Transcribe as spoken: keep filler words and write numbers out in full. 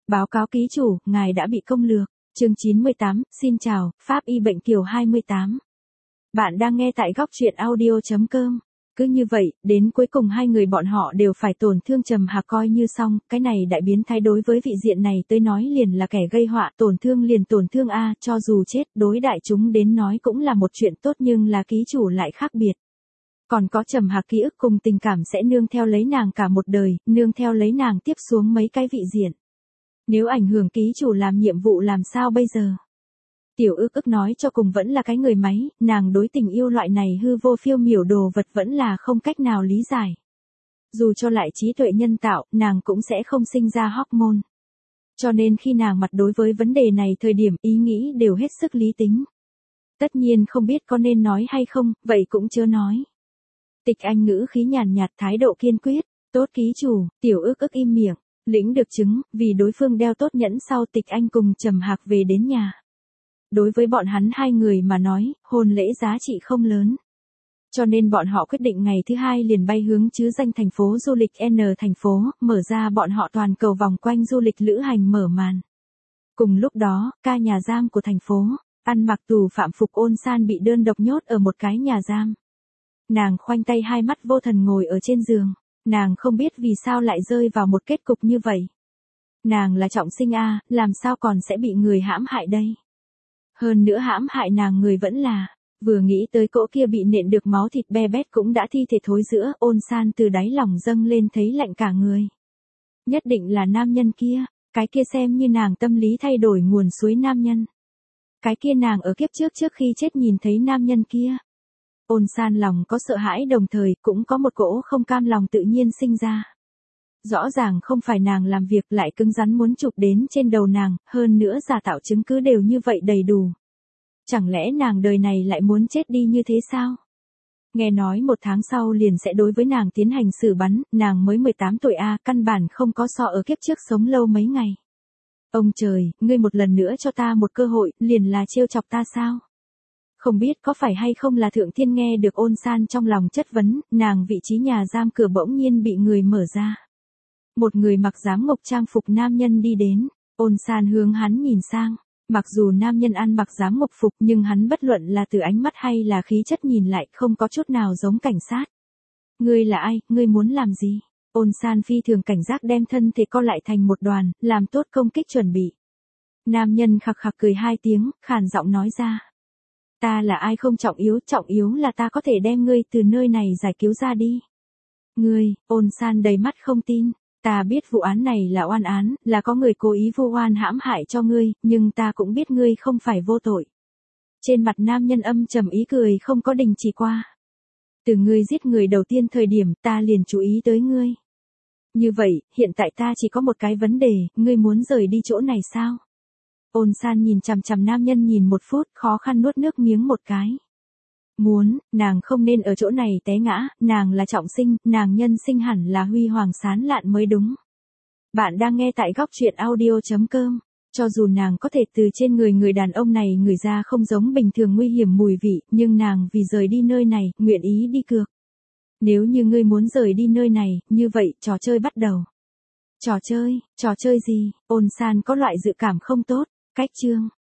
Báo cáo ký chủ, ngài đã bị công lược. Chương chín mươi tám, xin chào, Pháp y bệnh kiều hai mươi tám. Bạn đang nghe tại góc truyện audio chấm com. Cứ như vậy, đến cuối cùng hai người bọn họ đều phải tổn thương Trầm Hạc coi như xong, cái này đại biến thái đối với vị diện này tới nói liền là kẻ gây họa, tổn thương liền tổn thương a, cho dù chết, đối đại chúng đến nói cũng là một chuyện tốt nhưng là ký chủ lại khác biệt. Còn có Trầm Hạc ký ức cùng tình cảm sẽ nương theo lấy nàng cả một đời, nương theo lấy nàng tiếp xuống mấy cái vị diện. Nếu ảnh hưởng ký chủ làm nhiệm vụ làm sao bây giờ? Tiểu ức ức nói cho cùng vẫn là cái người máy, nàng đối tình yêu loại này hư vô phiêu miểu đồ vật vẫn là không cách nào lý giải. Dù cho lại trí tuệ nhân tạo, nàng cũng sẽ không sinh ra hormone. Cho nên khi nàng mặt đối với vấn đề này thời điểm ý nghĩ đều hết sức lý tính. Tất nhiên không biết có nên nói hay không, vậy cũng chớ nói. Tịch Anh ngữ khí nhàn nhạt, thái độ kiên quyết, tốt ký chủ, tiểu ức ức im miệng. Lĩnh được chứng, vì đối phương đeo tốt nhẫn sau Tịch Anh cùng Trầm Hạc về đến nhà. Đối với bọn hắn hai người mà nói, hôn lễ giá trị không lớn. Cho nên bọn họ quyết định ngày thứ hai liền bay hướng chứ danh thành phố du lịch N thành phố, mở ra bọn họ toàn cầu vòng quanh du lịch lữ hành mở màn. Cùng lúc đó, ca nhà giam của thành phố, ăn mặc tù phạm phục Ôn San bị đơn độc nhốt ở một cái nhà giam. Nàng khoanh tay hai mắt vô thần ngồi ở trên giường. Nàng không biết vì sao lại rơi vào một kết cục như vậy. Nàng là trọng sinh a, làm sao còn sẽ bị người hãm hại đây? Hơn nữa hãm hại nàng người vẫn là, vừa nghĩ tới cỗ kia bị nện được máu thịt be bét cũng đã thi thể thối rữa, Ôn San từ đáy lòng dâng lên thấy lạnh cả người. Nhất định là nam nhân kia, cái kia xem như nàng tâm lý thay đổi nguồn suối nam nhân. Cái kia nàng ở kiếp trước trước khi chết nhìn thấy nam nhân kia. Ôn San lòng có sợ hãi đồng thời cũng có một cỗ không cam lòng tự nhiên sinh ra. Rõ ràng không phải nàng làm việc lại cứng rắn muốn chụp đến trên đầu nàng, hơn nữa giả tạo chứng cứ đều như vậy đầy đủ. Chẳng lẽ nàng đời này lại muốn chết đi như thế sao? Nghe nói một tháng sau liền sẽ đối với nàng tiến hành xử bắn, nàng mới mười tám tuổi a, căn bản không có so ở kiếp trước sống lâu mấy ngày. Ông trời, ngươi một lần nữa cho ta một cơ hội, liền là trêu chọc ta sao? Không biết có phải hay không là Thượng Thiên nghe được Ôn San trong lòng chất vấn, nàng vị trí nhà giam cửa bỗng nhiên bị người mở ra. Một người mặc giám ngục trang phục nam nhân đi đến, Ôn San hướng hắn nhìn sang, mặc dù nam nhân ăn mặc giám ngục phục nhưng hắn bất luận là từ ánh mắt hay là khí chất nhìn lại không có chút nào giống cảnh sát. Ngươi là ai, ngươi muốn làm gì? Ôn San phi thường cảnh giác đem thân thể co lại thành một đoàn, làm tốt công kích chuẩn bị. Nam nhân khặc khặc cười hai tiếng, khàn giọng nói ra. Ta là ai không trọng yếu, trọng yếu là ta có thể đem ngươi từ nơi này giải cứu ra đi. Ngươi, Ôn San đầy mắt không tin, ta biết vụ án này là oan án, là có người cố ý vu oan hãm hại cho ngươi, nhưng ta cũng biết ngươi không phải vô tội. Trên mặt nam nhân âm trầm ý cười không có đình chỉ qua. Từ ngươi giết người đầu tiên thời điểm ta liền chú ý tới ngươi. Như vậy, hiện tại ta chỉ có một cái vấn đề, ngươi muốn rời đi chỗ này sao? Ôn San nhìn chằm chằm nam nhân nhìn một phút, khó khăn nuốt nước miếng một cái. Muốn, nàng không nên ở chỗ này té ngã, nàng là trọng sinh, nàng nhân sinh hẳn là huy hoàng sáng lạn mới đúng. Bạn đang nghe tại góc truyện audio chấm com. Cho dù nàng có thể từ trên người người đàn ông này ngửi ra không giống bình thường nguy hiểm mùi vị, nhưng nàng vì rời đi nơi này, nguyện ý đi cược. Nếu như ngươi muốn rời đi nơi này, như vậy, trò chơi bắt đầu. Trò chơi, trò chơi gì? Ôn San có loại dự cảm không tốt. Cách chương,